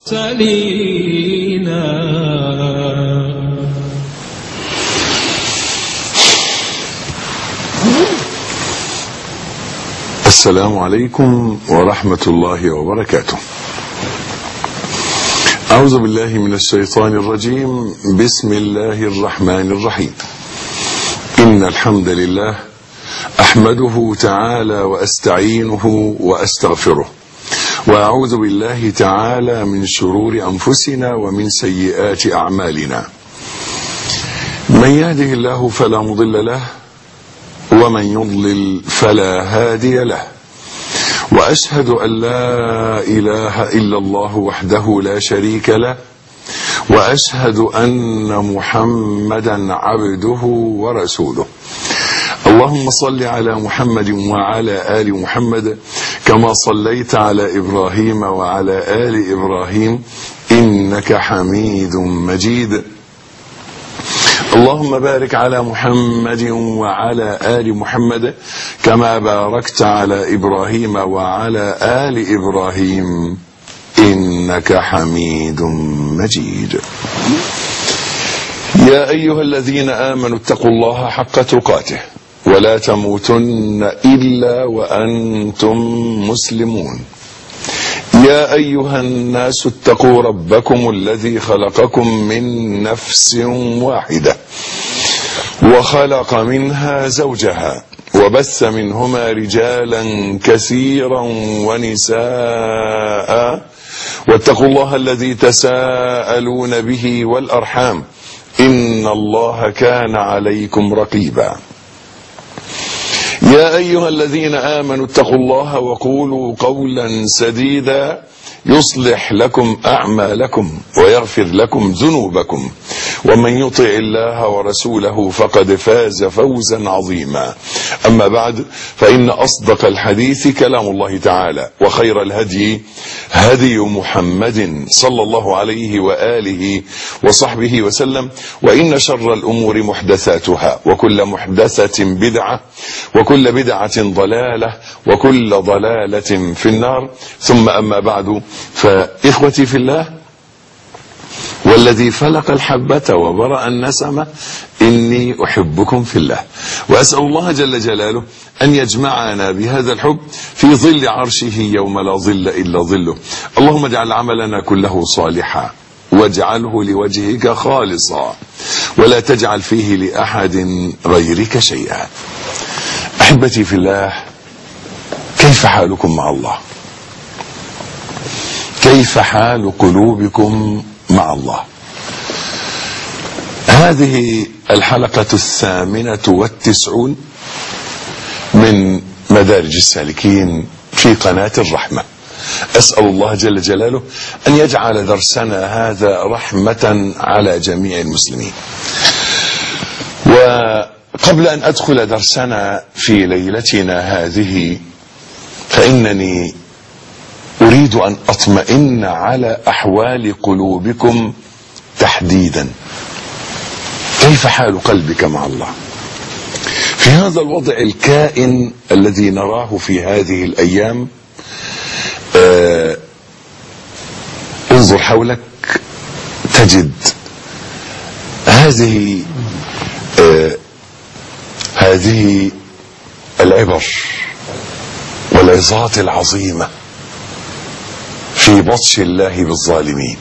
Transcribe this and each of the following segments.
سلينا. السلام عليكم ورحمة الله وبركاته. أعوذ بالله من الشيطان الرجيم. بسم الله الرحمن الرحيم. إن الحمد لله أحمده تعالى وأستعينه وأستغفره، وأعوذ بالله تعالى من شرور أنفسنا ومن سيئات أعمالنا. من يهده الله فلا مضل له، ومن يضلل فلا هادي له، وأشهد أن لا إله إلا الله وحده لا شريك له، وأشهد أن محمدا عبده ورسوله. اللهم صل على محمد وعلى آل محمد كما صليت على إبراهيم وعلى آل إبراهيم إنك حميد مجيد. اللهم بارك على محمد وعلى آل محمد كما باركت على إبراهيم وعلى آل إبراهيم إنك حميد مجيد. يا أيها الذين آمنوا اتقوا الله حق تقاته ولا تموتن إلا وأنتم مسلمون. يا أيها الناس اتقوا ربكم الذي خلقكم من نفس واحدة وخلق منها زوجها وبث منهما رجالا كثيرا ونساء، واتقوا الله الذي تساءلون به والأرحام إن الله كان عليكم رقيبا. يا أيها الذين آمنوا اتقوا الله وقولوا قولا سديدا يصلح لكم أعمالكم ويغفر لكم ذنوبكم، ومن يطع الله ورسوله فقد فاز فوزا عظيما. أما بعد، فإن أصدق الحديث كلام الله تعالى، وخير الهدي هدي محمد صلى الله عليه وآله وصحبه وسلم، وإن شر الأمور محدثاتها، وكل محدثة بدعة، وكل بدعة ضلالة، وكل ضلالة في النار. ثم أما بعد، فإخوتي في الله، والذي فلق الحبة وبرأ النسمة إني أحبكم في الله، وأسأل الله جل جلاله أن يجمعنا بهذا الحب في ظل عرشه يوم لا ظل إلا ظله. اللهم اجعل عملنا كله صالحا، واجعله لوجهك خالصا، ولا تجعل فيه لأحد غيرك شيئا. أحبتي في الله، كيف حالكم مع الله؟ كيف حال قلوبكم مع الله؟ هذه الحلقة 98 من مدارج السالكين في قناة الرحمة. أسأل الله جل جلاله أن يجعل درسنا هذا رحمة على جميع المسلمين. وقبل أن أدخل درسنا في ليلتنا هذه، فإنني أريد أن أطمئن على أحوال قلوبكم تحديدا. كيف حال قلبك مع الله في هذا الوضع الكائن الذي نراه في هذه الأيام؟ انظر حولك تجد هذه العبر والعظات العظيمة في بطش الله بالظالمين.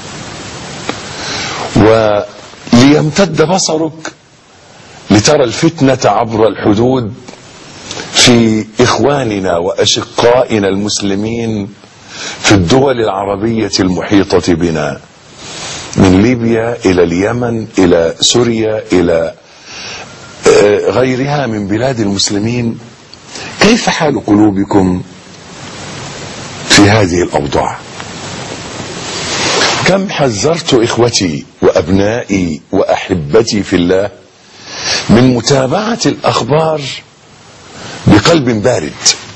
وليمتد بصرك لترى الفتنة عبر الحدود في إخواننا وأشقائنا المسلمين في الدول العربية المحيطة بنا، من ليبيا إلى اليمن إلى سوريا إلى غيرها من بلاد المسلمين. كيف حال قلوبكم في هذه الأوضاع؟ كم حذرت إخوتي وأبنائي وأحبتي في الله من متابعة الأخبار بقلب بارد.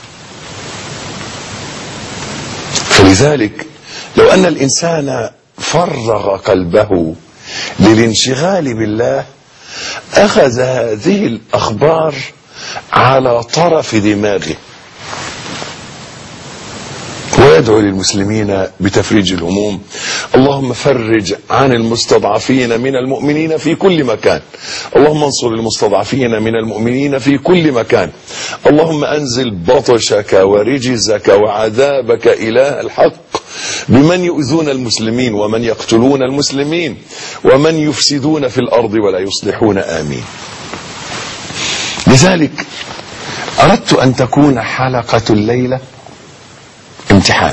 فلذلك لو أن الإنسان فرغ قلبه للانشغال بالله، أخذ هذه الأخبار على طرف دماغه وادعو للمسلمين بتفريج الهموم. اللهم فرج عن المستضعفين من المؤمنين في كل مكان. اللهم انصر المستضعفين من المؤمنين في كل مكان. اللهم انزل بطشك ورجزك وعذابك إله الحق بمن يؤذون المسلمين ومن يقتلون المسلمين ومن يفسدون في الأرض ولا يصلحون. آمين. لذلك أردت أن تكون حلقة الليلة امتحان،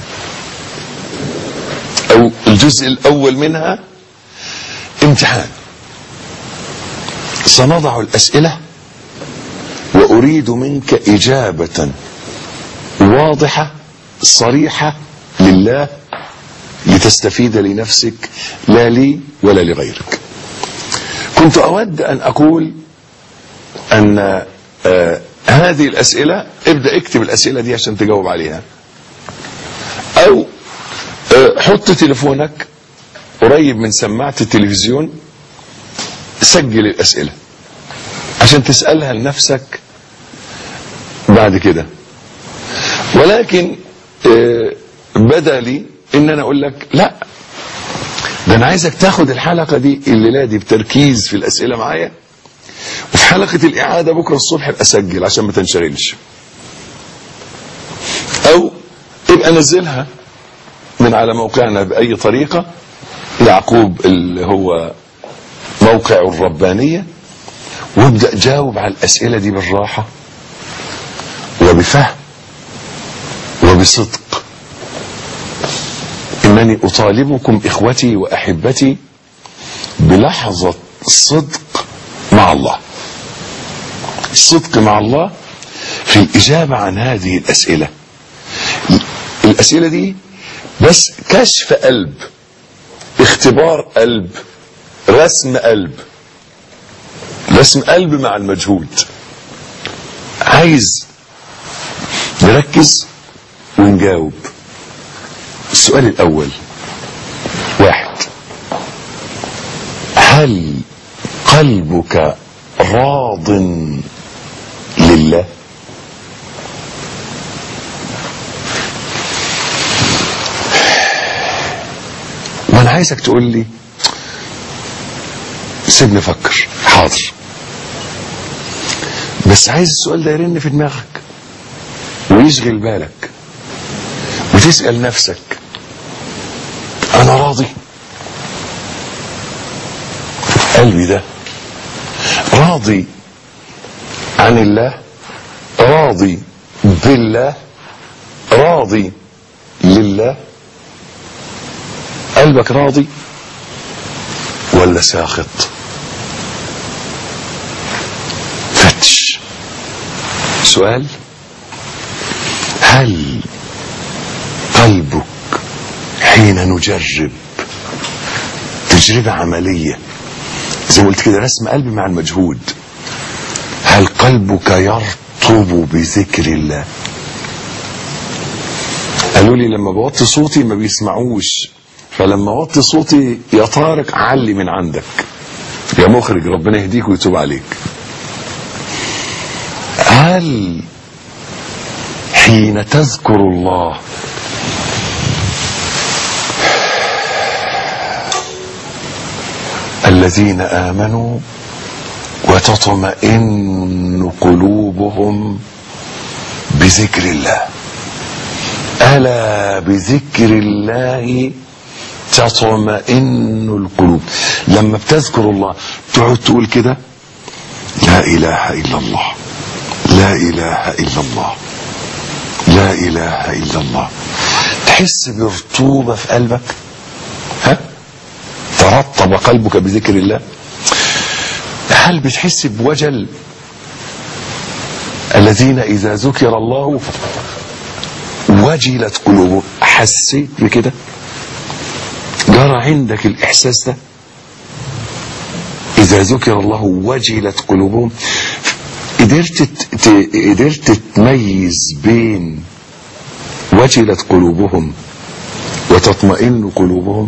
أو الجزء الأول منها امتحان. سنضع الأسئلة وأريد منك إجابة واضحة صريحة لله لتستفيد لنفسك لا لي ولا لغيرك. كنت أود أن أقول أن هذه الأسئلة ابدأ اكتب الأسئلة دي عشان تجاوب عليها، أو حط تليفونك قريب من سماعة التلفزيون، سجل الأسئلة عشان تسألها لنفسك بعد كده. ولكن بدأ لي ان انا اقول لك لا، ده انا عايزك تاخد الحلقة دي الليلة دي بتركيز في الأسئلة معايا، وفي حلقة الإعادة بكرة الصبح أسجل عشان ما تنشغلش، أو تبقى نزلها من على موقعنا بأي طريقة، يعقوب اللي هو موقع الربانية، وابدأ جاوب على الأسئلة دي بالراحة وبفهم وبصدق. إنني أطالبكم إخوتي وأحبتي بلحظة صدق مع الله، الصدق مع الله في الإجابة عن هذه الأسئلة. الأسئلة دي بس كشف قلب، اختبار قلب، رسم قلب، رسم قلب مع المجهود. عايز نركز ونجاوب. السؤال الأول: 1. هل قلبك راض لله؟ وانا عايزك تقول لي سيبني افكر. حاضر، بس عايز السؤال ده يرن في دماغك ويشغل بالك وتسأل نفسك: انا راضي؟ قلبي ده راضي عن الله، راضي بالله، راضي لله؟ قلبك راضي ولا ساخط؟ فتش. سؤال: هل قلبك حين نجرب تجربة عملية زي ما قلت كده، رسم قلب مع المجهود، هل قلبك يرطب بذكر الله؟ قالوا لي لما بوطي صوتي ما بيسمعوش، فلما وطي صوتي يا طارق علي من عندك، يا مخرج ربنا يهديك ويتوب عليك. هل حين تذكر الله الذين آمنوا وتطمئن قلوبهم بذكر الله، ألا بذكر الله تطمئن القلوب. لما بتذكر الله تقعد تقول كده: لا إله إلا الله، لا إله إلا الله، لا إله إلا الله. تحس برطوبة في قلبك؟ ها؟ ترطب قلبك بذكر الله؟ هل بتحس بوجل؟ الذين إذا ذكر الله وجلت قلوبهم. حسيت بكده؟ جرى عندك الإحساس ده؟ إذا ذكر الله وجلت قلوبهم. قدرت تميز بين وجلت قلوبهم وتطمئن قلوبهم؟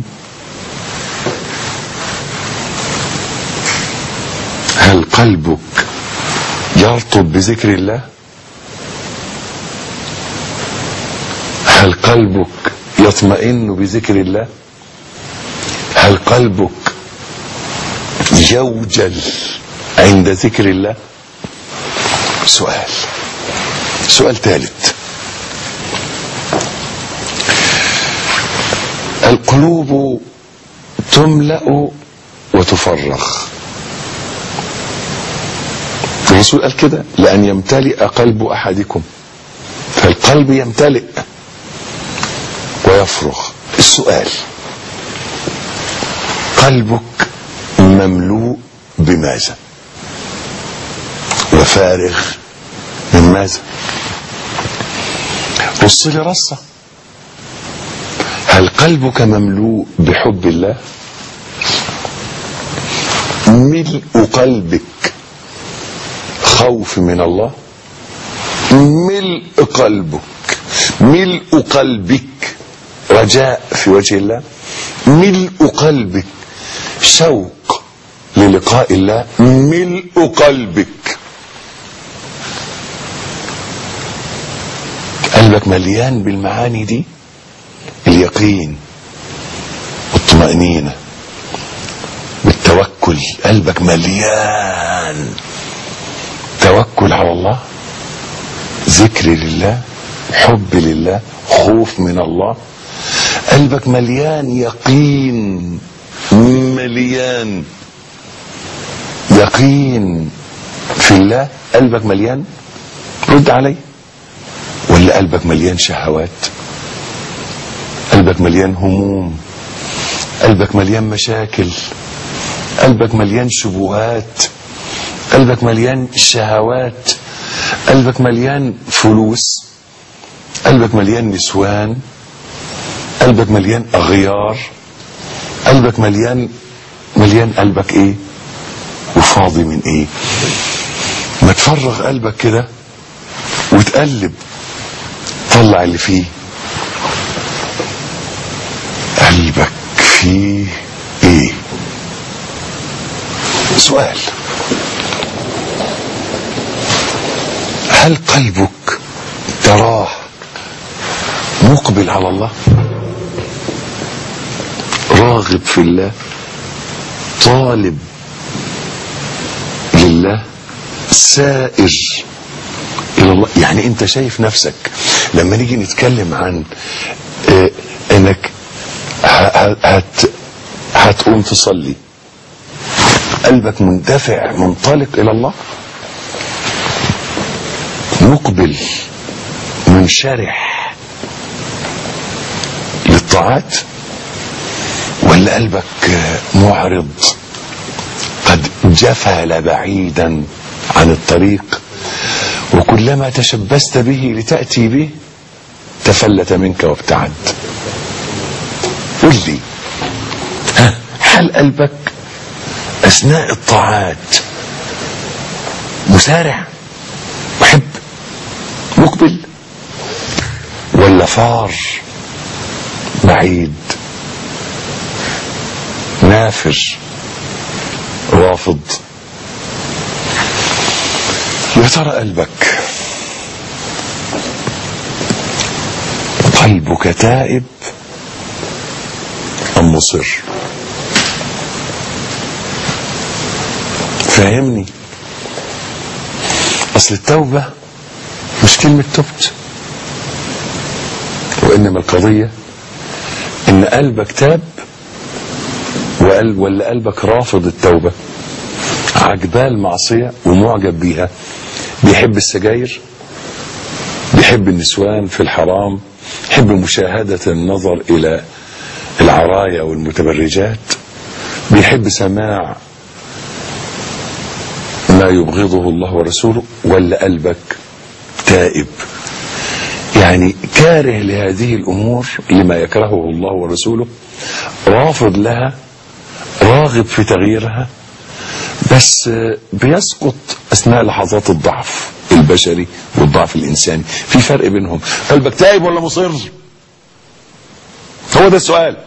هل قلبك يرطب بذكر الله؟ هل هل قلبك يطمئن بذكر الله؟ هل قلبك يوجل عند ذكر الله؟ سؤال ثالث. القلوب تملأ وتفرغ. الرسول قال كده: لأن يمتلئ قلب أحدكم. فالقلب يمتلئ ويفرغ. السؤال: قلبك مملوء بماذا؟ وفارغ من ماذا؟ رص لي رصة. هل قلبك مملوء بحب الله؟ ملء قلبك خوف من الله؟ ملء قلبك رجاء في وجه الله؟ ملء قلبك شوق للقاء الله؟ ملء قلبك قلبك مليان بالمعاني دي، اليقين والطمأنينة والتوكل. قلبك مليان توكل على الله، ذكر لله، حب لله، خوف من الله. قلبك مليان يقين، مليان يقين في الله. قلبك مليان؟ رد علي. ولا قلبك مليان شهوات؟ قلبك مليان هموم؟ قلبك مليان مشاكل؟ قلبك مليان شبهات؟ قلبك مليان شهوات؟ قلبك مليان فلوس؟ قلبك مليان نسوان؟ قلبك مليان أغيار؟ قلبك مليان قلبك ايه وفاضي من ايه؟ ما تفرغ قلبك كده وتقلب، طلع اللي فيه. قلبك فيه ايه؟ سؤال: هل قلبك تراه مقبل على الله، راغب في الله، طالب لله، سائر الى الله؟ يعني انت شايف نفسك لما نيجي نتكلم عن انك هتقوم تصلي، قلبك مندفع منطلق الى الله، مقبل منشرح للطاعات؟ ولا قلبك معرض قد جفل بعيدا عن الطريق، وكلما تشبثت به لتأتي به تفلت منك وابتعد؟ قل لي، هل قلبك أثناء الطاعات مسارع، محب، مقبل، ولا فار بعيد، نافر، رافض؟ يا ترى قلبك تائب أم مصر؟ فاهمني؟ أصل التوبة مش كلمة تبت، وإنما القضية إن قلبك تاب ولا قلبك رافض التوبة، عجباه المعصية ومعجب بيها، بيحب السجاير، بيحب النسوان في الحرام، بيحب مشاهدة النظر إلى العرايا والمتبرجات، بيحب سماع ما يبغضه الله ورسوله؟ ولا قلبك تائب، يعني كاره لهذه الأمور لما يكرهه الله ورسوله، رافض لها، راغب في تغييرها، بس بيسقط أثناء لحظات الضعف البشري والضعف الإنساني؟ في فرق بينهم. قلبك تائب ولا مصر؟ هو ده السؤال.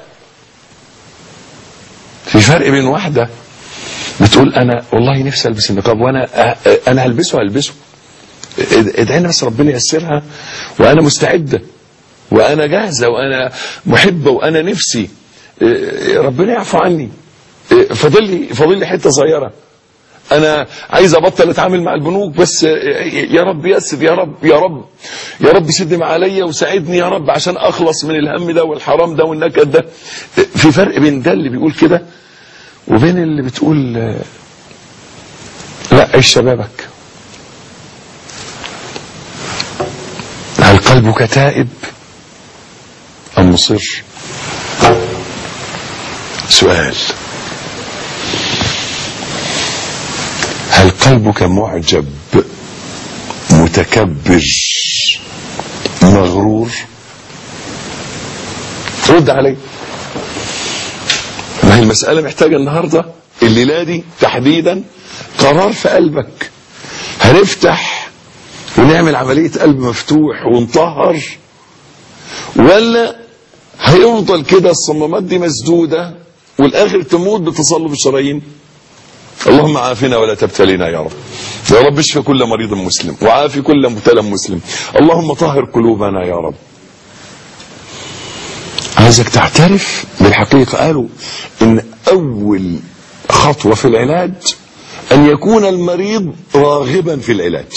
في فرق بين واحدة بتقول أنا والله نفسي ألبس النقاب، وأنا هلبسه، ادعينا بس ربنا ييسرها وأنا مستعدة، وانا جاهزة وانا محبة وانا نفسي، ربنا يعفو عني، فاضل لي حتة صغيرة، انا عايز ابطل اتعامل مع البنوك بس يا رب يسر، يا رب يا رب يا رب سد عليا وساعدني يا رب عشان اخلص من الهم ده والحرام ده والنكد ده. في فرق بين ده اللي بيقول كده وبين اللي بتقول لا عيش شبابك. هل قلبك تائب ام مصر؟ سؤال. هل قلبك معجب متكبر مغرور؟ رد علي. ما هي المسألة محتاجة النهاردة الليلة دي تحديدا قرار في قلبك. هنفتح ونعمل عملية قلب مفتوح ونطهر، ولا هيفضل كده الصمامات دي مسدودة والاخر تموت بتصلب الشرايين؟ اللهم عافنا ولا تبتلينا يا رب. يا رب اشفي كل مريض مسلم وعافي كل مبتلى مسلم. اللهم طهر قلوبنا يا رب. عايزك تعترف بالحقيقة. قالوا ان اول خطوة في العلاج ان يكون المريض راغبا في العلاج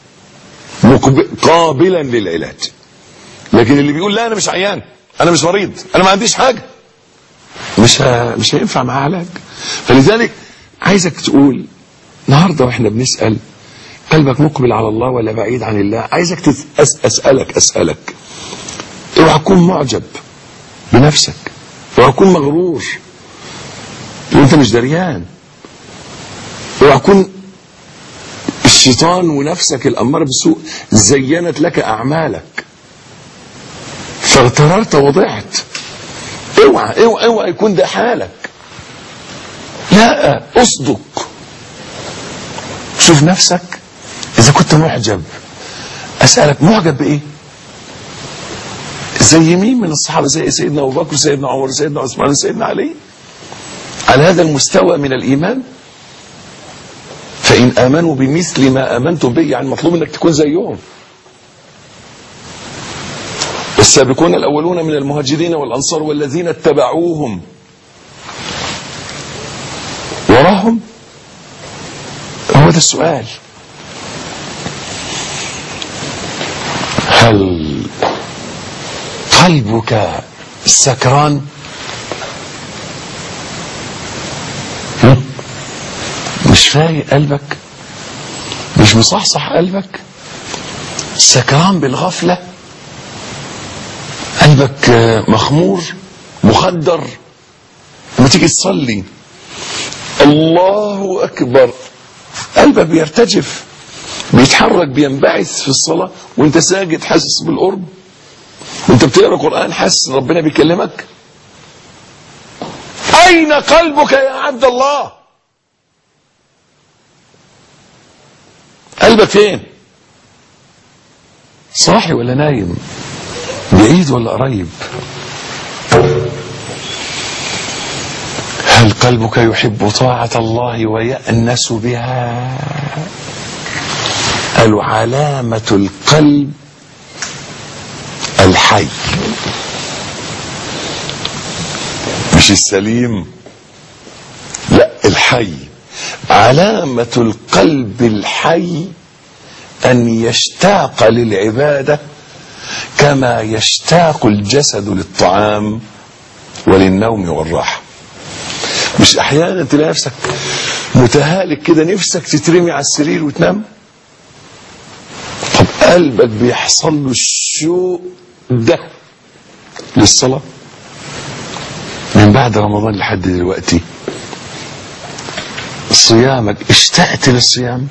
قابلا للعلاج. لكن اللي بيقول لا انا مش عيان، انا مش مريض، انا ما عنديش حاجة، مش هينفع معاه علاج. فلذلك عايزك تقول النهارده واحنا بنسأل قلبك مقبل على الله ولا بعيد عن الله. عايزك اسألك اوعى تكون معجب بنفسك، اوعى تكون مغرور وانت مش دريان، اوعى تكون الشيطان ونفسك الأمارة بالسوء زينت لك أعمالك فاغتررت وضعت. اوعى يكون ده حالك. لا، اصدق، شوف نفسك. اذا كنت معجب اسألك معجب بايه؟ زي مين من الصحابة؟ زي سيدنا ابو بكر، سيدنا عمر، سيدنا عثمان، سيدنا علي، على هذا المستوى من الايمان. فان امنوا بمثل ما امنتم به، يعني مطلوب انك تكون زيهم. السابقون الاولون من المهاجرين والانصار والذين اتبعوهم وراهم. هو ده السؤال. هل قلبك سكران؟ مش فايق قلبك؟ مش مصحصح قلبك؟ سكران بالغفلة؟ قلبك مخمور مخدر؟ لما تيجي تصلي الله أكبر قلبك بيرتجف، بيتحرك، بينبعث في الصلاة، وانت ساجد حاسس بالقرب، وانت بتقرأ قرآن حاسس ربنا بيكلمك. أين قلبك يا عبد الله؟ قلبك فين؟ صاحي ولا نايم؟ بعيد ولا قريب؟ هل قلبك يحب طاعة الله ويأنس بها؟ قالوا علامة القلب الحي، مش السليم، لا الحي. علامة القلب الحي أن يشتاق للعبادة كما يشتاق الجسد للطعام وللنوم والراحة. مش أحيانا تلاقي نفسك متهالك كده، نفسك تترمي على السرير وتنام؟ طب قلبك بيحصل له الشوق ده للصلاة من بعد رمضان لحد دلوقتي؟ صيامك اشتقت للصيام؟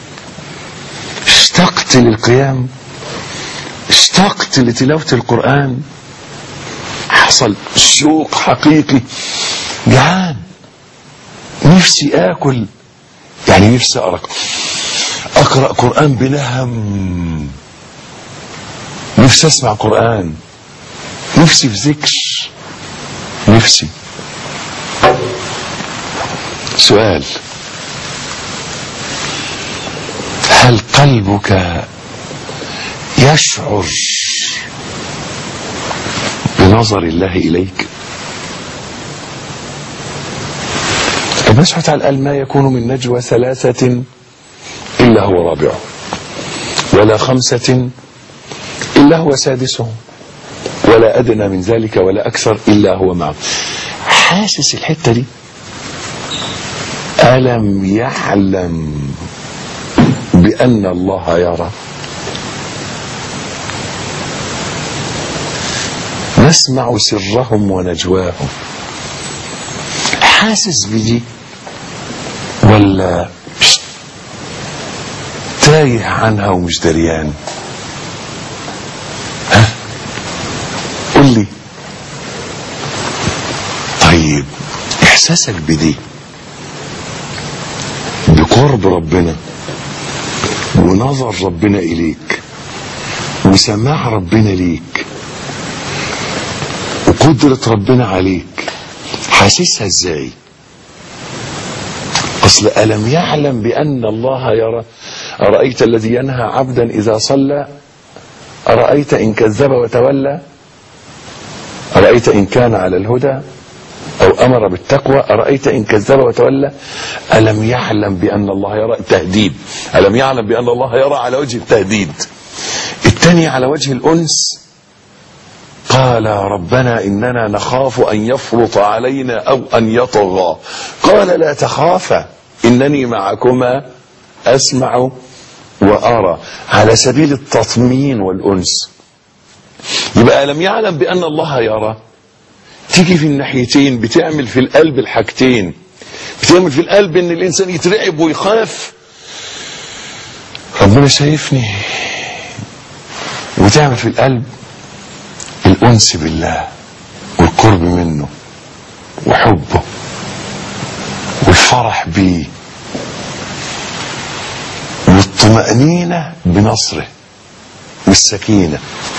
اشتقت للقيام؟ اشتقت لتلاوة القرآن؟ حصل شوق حقيقي؟ جعان، نفسي آكل، يعني نفسي أقرأ قرآن بنهم، نفسي أسمع قرآن، نفسي في ذكر، نفسي. سؤال: هل قلبك يشعر بنظر الله إليك؟ ربنا سبحانه وتعالى قال ما يكون من نجوى ثلاثة إلا هو رابعه ولا خمسة إلا هو سادسهم ولا أدنى من ذلك ولا أكثر إلا هو معه. حاسس الحتة دي؟ ألم يعلم بأن الله يرى؟ نسمع سرهم ونجواهم. حاسس بدي ولا تايه عنها ومش دريان؟ ها قل لي. طيب احساسك بدي بقرب ربنا ونظر ربنا اليك وسماع ربنا ليك وقدرة ربنا عليك، حاسسها ازاي؟ اصل ألم يعلم بأن الله يرى. أرأيت الذي ينهى عبدا إذا صلى؟ أرأيت إن كذب وتولى؟ أرأيت إن كان على الهدى أو أمر بالتقوى؟ أرأيت إن كذب وتولى؟ ألم يعلم بأن الله يرى؟ تهديد. ألم يعلم بأن الله يرى على وجه التهديد. الثاني على وجه الأنس. قال ربنا إننا نخاف أن يفرط علينا أو أن يطغى. قال لا تخافا إنني معكما أسمع وأرى، على سبيل التطمين والأنس. يبقى ألم يعلم بأن الله يرى تيجي في الناحيتين، بتعمل في القلب الحاجتين. بتعمل في القلب إن الإنسان يترعب ويخاف، ربنا شايفني، وتعمل في القلب الأنس بالله والقرب منه وحبه والفرح بيه والطمأنينة بنصره والسكينة.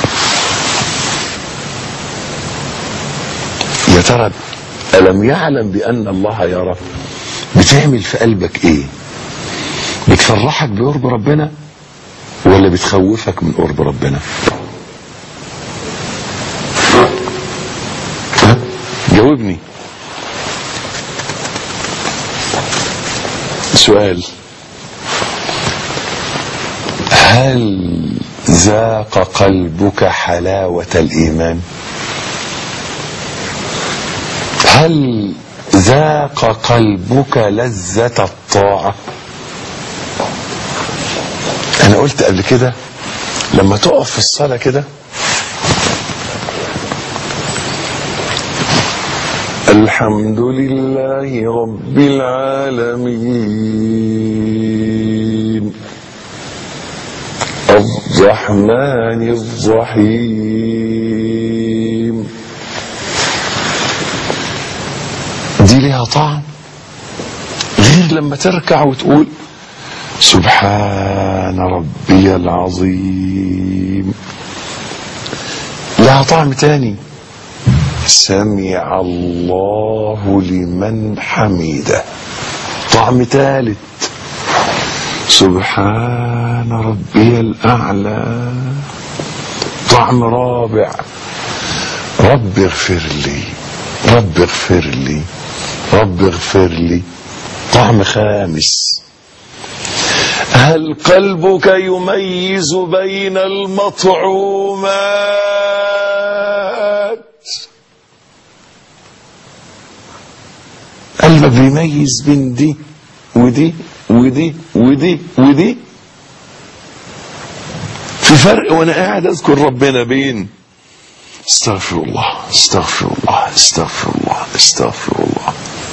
يا ترى ألم يعلم بأن الله يرى بتعمل في قلبك ايه؟ بتفرحك بقرب ربنا ولا بتخوفك من قرب ربنا؟ جاوبني. سؤال: هل ذاق قلبك حلاوة الإيمان؟ هل ذاق قلبك لذة الطاعة؟ أنا قلت قبل كده لما تقف في الصلاة كده الحمد لله رب العالمين الرحمن الرحيم، دي ليها طعم غير لما تركع وتقول سبحان ربي العظيم. لها طعم تاني، سمع الله لمن حمده. طعم ثالث، سبحان ربي الأعلى. طعم رابع، رب اغفر لي رب اغفر لي رب اغفر لي. طعم خامس، هل قلبك يميز بين المطعومات؟ قلبك بيميز بين دي ودي ودي ودي ودي؟ في فرق وانا قاعد اذكر ربنا بين استغفر الله استغفر الله استغفر الله استغفر الله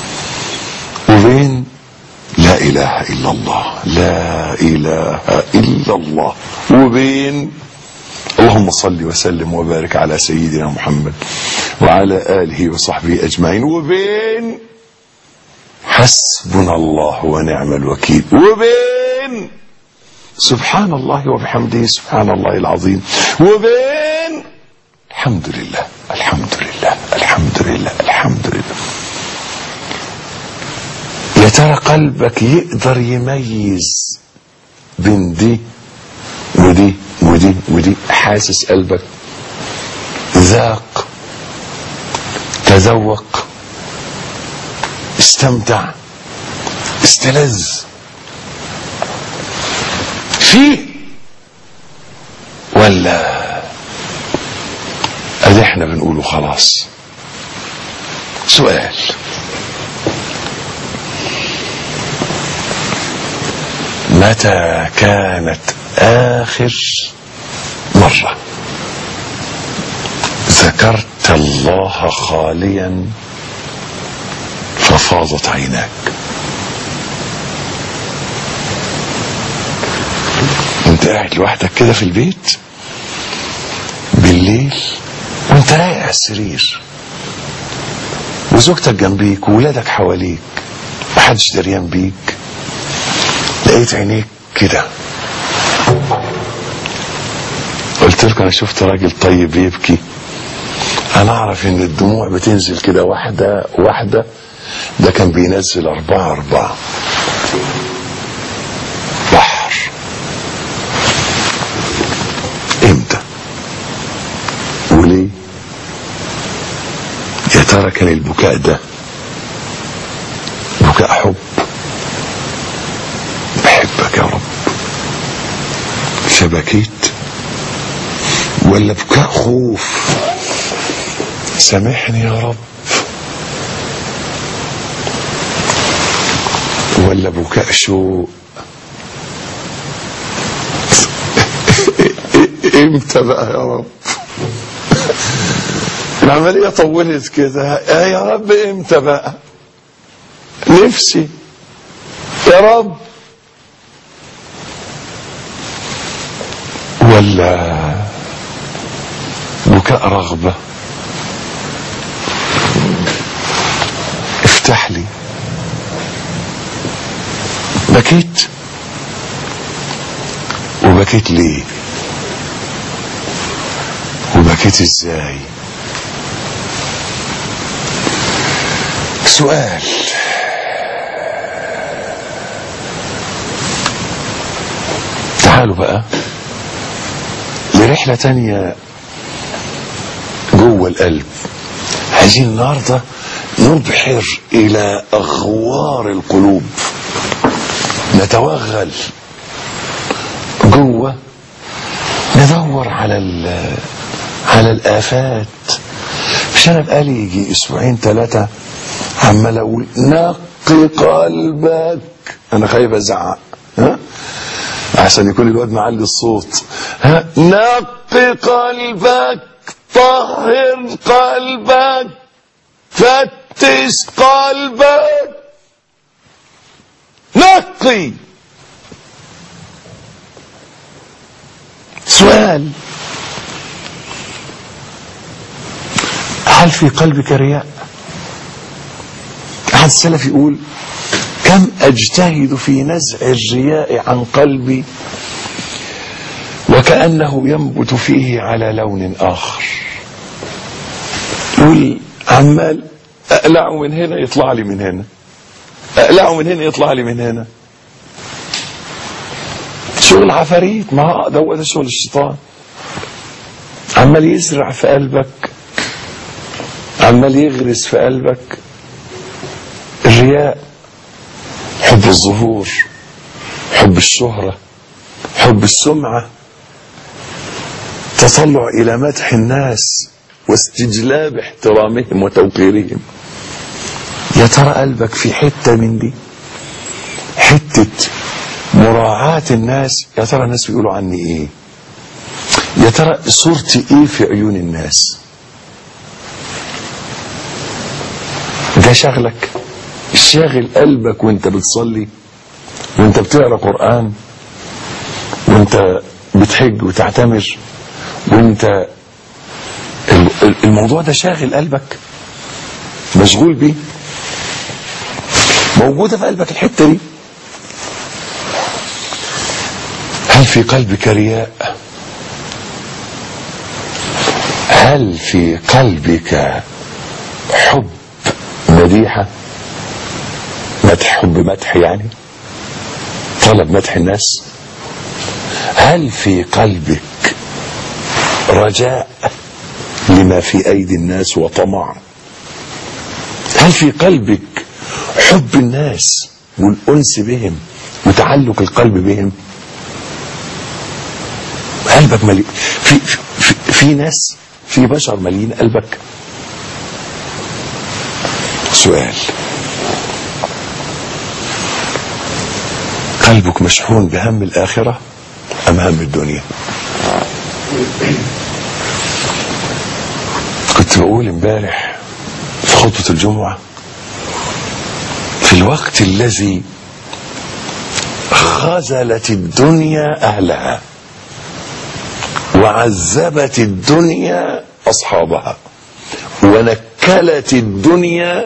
وبين لا اله الا الله لا اله الا الله، وبين اللهم صل وسلم وبارك على سيدنا محمد وعلى آله وصحبه أجمعين، وبين حسبنا الله ونعم الوكيل، وبين سبحان الله وبحمده سبحان الله العظيم، وبين الحمد لله الحمد لله الحمد لله الحمد لله. يا ترى قلبك يقدر يميز بين دي ودي ودي ودي؟ حاسس قلبك ذاق تذوق، استمتع، استلذ فيه، ولا ادي احنا بنقوله خلاص؟ سؤال، متى كانت آخر مرة ذكرت الله خاليا ففاضت عيناك؟ انت قاعد لوحدك كده في البيت بالليل وانت رايق على السرير وزوجتك جنبيك وولادك حواليك محدش دريان بيك، لقيت عينيك كده. قلت لكم انا شفت راجل طيب يبكي، انا اعرف ان الدموع بتنزل كده واحدة واحدة، ده كان بينزل 4 بحر. امتى وليه؟ يا ترى كان البكاء ده بكاء حب، بحبك يا رب فبكيت، ولا بكاء خوف سامحني يا رب، ولا بكاء شوق؟ امتى بقى يا رب؟ العملية طولت كده، يا رب امتى بقى؟ نفسي يا رب، ولا بكاء رغبة؟ افتح لي. بكيت، وبكيت ليه؟ وبكيت ازاي؟ سؤال. تعالوا بقى لرحلة تانية جوه القلب. عايزين النهاردة نبحر إلى أغوار القلوب، نتوغل جوه، ندور على الآفات. مش أنا بقالي يجي أسبوعين 3 عمال أقول نقي قلبك، أنا خايف أزعق، ها أحسن يكون الواد معلي الصوت، ها نقي قلبك، طهر قلبك، فتش قلبك، نقي. سؤال، هل في قلبك رياء؟ أحد السلف يقول كم أجتهد في نزع الرياء عن قلبي وكأنه ينبت فيه على لون آخر. يقول عمال أقلعه من هنا يطلع لي من هنا، أقلعه من هنا يطلع لي من هنا. شغل عفاريت، ما ده شغل الشيطان. عمال يزرع في قلبك، عمال يغرس في قلبك الرياء، حب الظهور، حب الشهرة، حب السمعة، تطلع إلى مدح الناس واستجلاب احترامهم وتوقيرهم. يا ترى قلبك في حتة من دي، حتة مراعاة الناس؟ يا ترى الناس بيقولوا عني ايه؟ يا ترى صورتي ايه في عيون الناس؟ ده شغلك، شاغل قلبك وانت بتصلي، وانت بتقرأ قرآن، وانت بتحج وتعتمر، وانت الموضوع ده شاغل قلبك، مشغول بيه، موجودة في قلبك الحتة دي. هل في قلبك رياء؟ هل في قلبك حب مديحة، مدح، حب مدح يعني، طلب مدح الناس؟ هل في قلبك رجاء لما في أيدي الناس وطمع هل في قلبك حب الناس والأنس بهم وتعلق القلب بهم؟ قلبك مليء في ناس، في بشر مليين قلبك؟ سؤال، قلبك مشحون بهم الآخرة أم هم الدنيا؟ كنت بقول امبارح في خطبة الجمعة، في الوقت الذي خذلت الدنيا أهلها وعذبت الدنيا أصحابها ونكلت الدنيا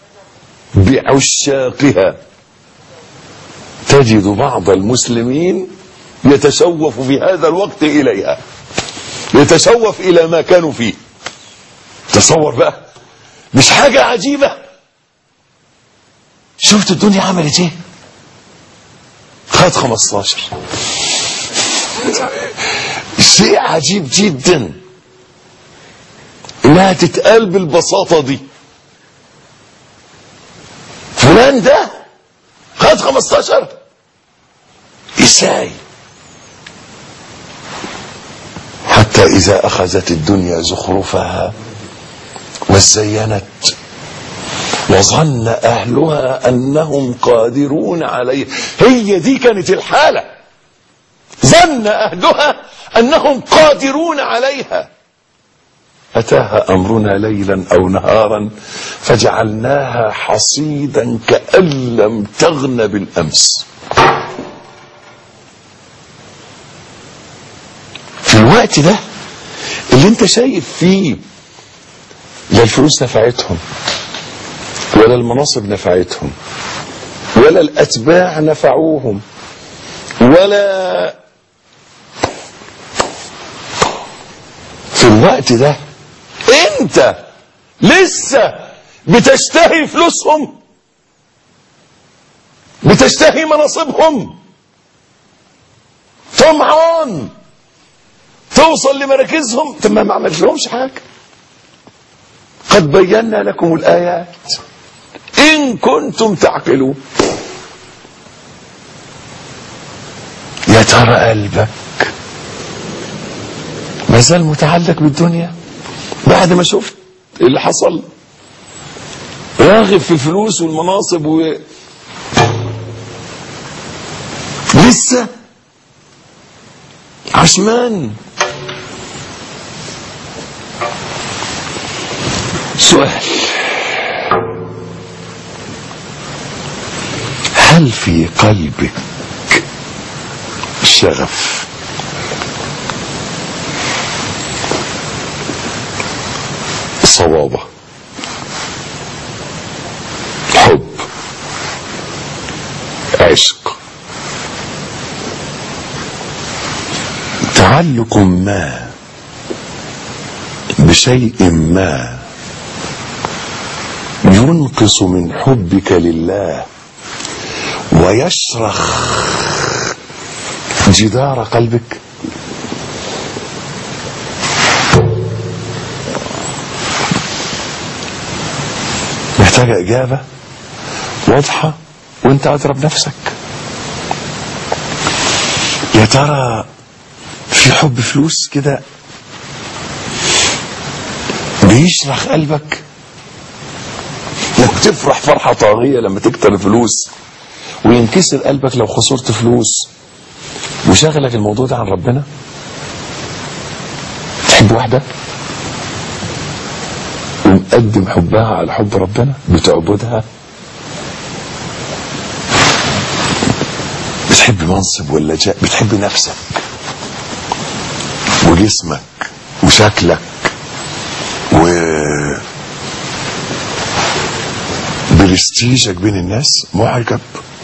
بعشاقها، تجد بعض المسلمين يتشوف في هذا الوقت إليها، يتشوف إلى ما كانوا فيه. تصور بقى، مش حاجة عجيبة؟ شفت الدنيا عملت ايه؟ خد 15. شيء عجيب جدا انها تتقال بالبساطة دي. فلان ده خد 15، ازاي؟ حتى اذا اخذت الدنيا زخرفها وزينت وظن اهلها انهم قادرون عليه، هي دي كانت الحالة، ظن اهلها انهم قادرون عليها، اتاها امرنا ليلا او نهارا فجعلناها حصيدا كأن لم تغن بالامس. في الوقت ده اللي انت شايف فيه لا الفلوس نفعتهم ولا المناصب نفعتهم ولا الاتباع نفعوهم ولا، في الوقت ده انت لسه بتشتهي فلوسهم، بتشتهي مناصبهم، طمعان توصل لمراكزهم، ثم ما عملت لهمش حاجه. قد بينا لكم الآيات إن كنتم تعقلون. يا ترى قلبك ما زال متعلق بالدنيا بعد ما شفت اللي حصل؟ راغب في الفلوس والمناصب لسه عشمان. سؤال، هل في قلبك شغف صوابة، حب، عشق، تعلق ما بشيء ما ينقص من حبك لله ويشرخ جدار قلبك؟ محتاجة إجابة واضحة وانت أضرب نفسك. يا ترى في حب فلوس كده بيشرخ قلبك؟ تفرح فرحة طاغية لما تكتر الفلوس، وينكسر قلبك لو خسرت فلوس، وشغلك الموضوع ده عن ربنا؟ تحب واحدة ومقدم حبها على حب ربنا، بتعبدها، بتحب منصب ولا جاه، بتحب نفسك وجسمك وشكلك برستيجك بين الناس، معجب،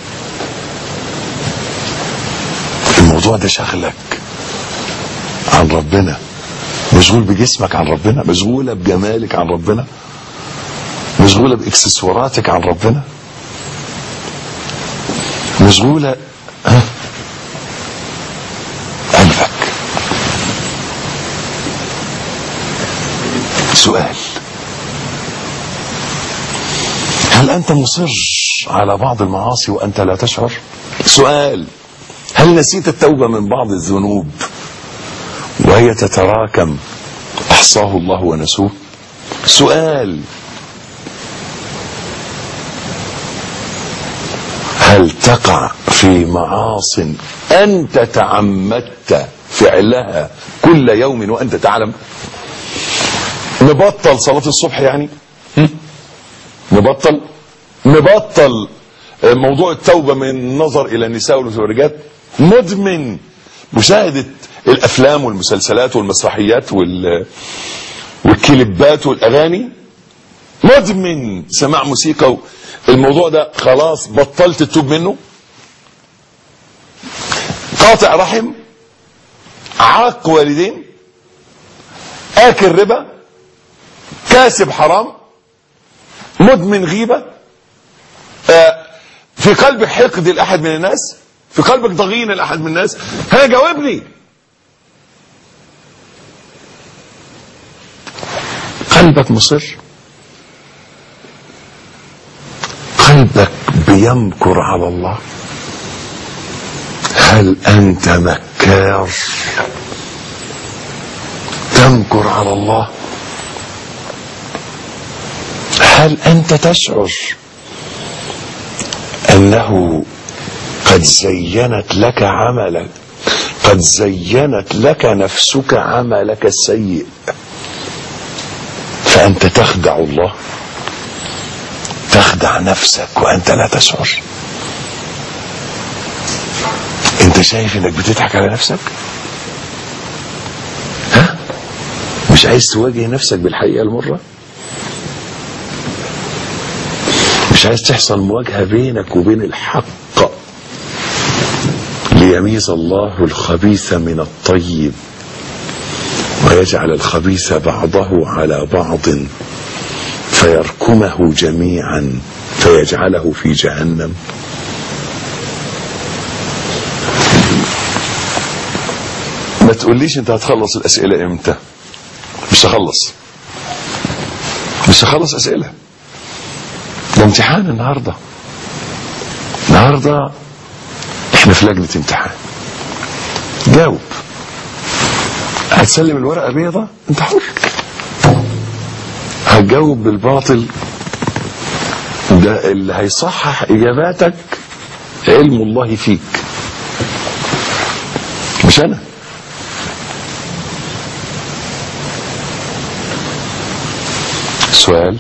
الموضوع ده شغلك عن ربنا، مشغول بجسمك عن ربنا، مشغولة بجمالك عن ربنا، مشغولة باكسسواراتك عن ربنا، مشغولة قلبك. سؤال، هل أنت مصر على بعض المعاصي وأنت لا تشعر؟ سؤال: هل نسيت التوبة من بعض الذنوب وهي تتراكم أحصاه الله ونسوه؟ سؤال: هل تقع في معاص أنت تعمدت فعلها كل يوم وأنت تعلم؟ نبطل صلاة الصبح يعني؟ نبطل موضوع التوبة من النظر إلى النساء والمتبرجات؟ مدمن مشاهدة الأفلام والمسلسلات والمسرحيات والكليبات والأغاني؟ مدمن سماع موسيقى؟ الموضوع ده خلاص بطلت تتوب منه؟ قاطع رحم؟ عاق والدين؟ آكل ربا؟ كاسب حرام؟ مدمن غيبة؟ في قلبك حقد لأحد من الناس؟ في قلبك ضغينة لأحد من الناس؟ ها جاوبني. قلبك مصر؟ قلبك بيمكر على الله؟ هل أنت مكار تمكر على الله؟ هل أنت تشعر أنه قد زينت لك نفسك عملك السيء فأنت تخدع الله، تخدع نفسك وأنت لا تشعر؟ أنت شايف أنك بتضحك على نفسك؟ ها؟ مش عايز تواجه نفسك بالحقيقة المرة؟ مش عايز تحصل مواجهة بينك وبين الحق ليميز الله الخبيث من الطيب ويجعل الخبيث بعضه على بعض فيركمه جميعا فيجعله في جهنم؟ ما تقوليش انت هتخلص الأسئلة امتى. مش هخلص أسئلة. ده امتحان النهاردة احنا في لجنة امتحان. جاوب. هتسلم الورقة بيضة انت حر. هتجاوب بالباطل ده اللي هيصحح اجاباتك علم الله فيك مش انا. سؤال: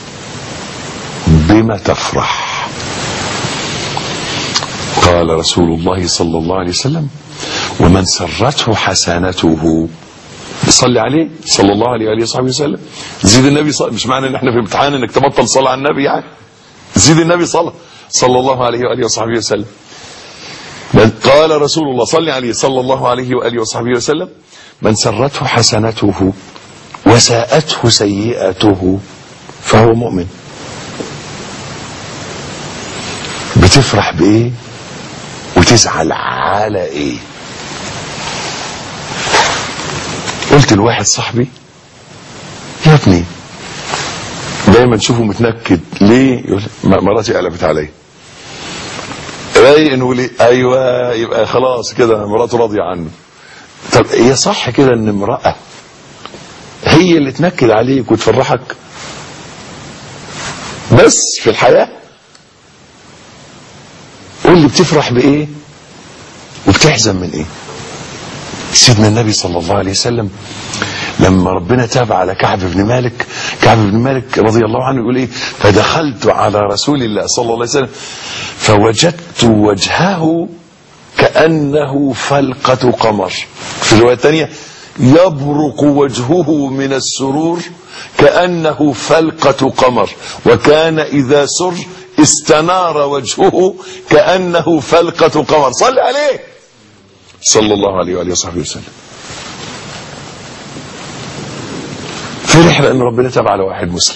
بما تفرح؟ قال رسول الله صلى الله عليه وسلم: ومن سرته حسناته. صلي عليه صلى الله عليه وآله وصحبه وسلم. زيد النبي صلى. مش معنى ان احنا في امتحان انك تبطل صلاة على النبي يعني. زيد النبي صلى الله عليه وآله وصحبه وسلم. قال رسول الله صلي عليه صلى الله عليه وآله وصحبه وسلم: من سرته حسناته وساءته سيئته فهو مؤمن. بتفرح بايه وتزعل على ايه؟ قلت لواحد صاحبي: يا ابني دايما تشوفه متنكد ليه؟ يقول مراتي قلبت علي. رايق انه ليه؟ ايوه يبقى خلاص كده مراته راضيه عنه. طب هي صح كده ان امراه هي اللي تنكد عليك وتفرحك بس في الحياه؟ قول لي بتفرح بايه وبتحزن من ايه؟ سيدنا النبي صلى الله عليه وسلم لما ربنا تاب على كعب بن مالك رضي الله عنه يقول ايه: فدخلت على رسول الله صلى الله عليه وسلم فوجدت وجهه كأنه فلقة قمر. في الرواية الثانية: يبرق وجهه من السرور كأنه فلقة قمر، وكان إذا سر استنار وجهه كأنه فلقة قمر. صل عليه صلى الله عليه وآله وصحبه وسلم. فرح لأن ربنا تاب على واحد مسلم.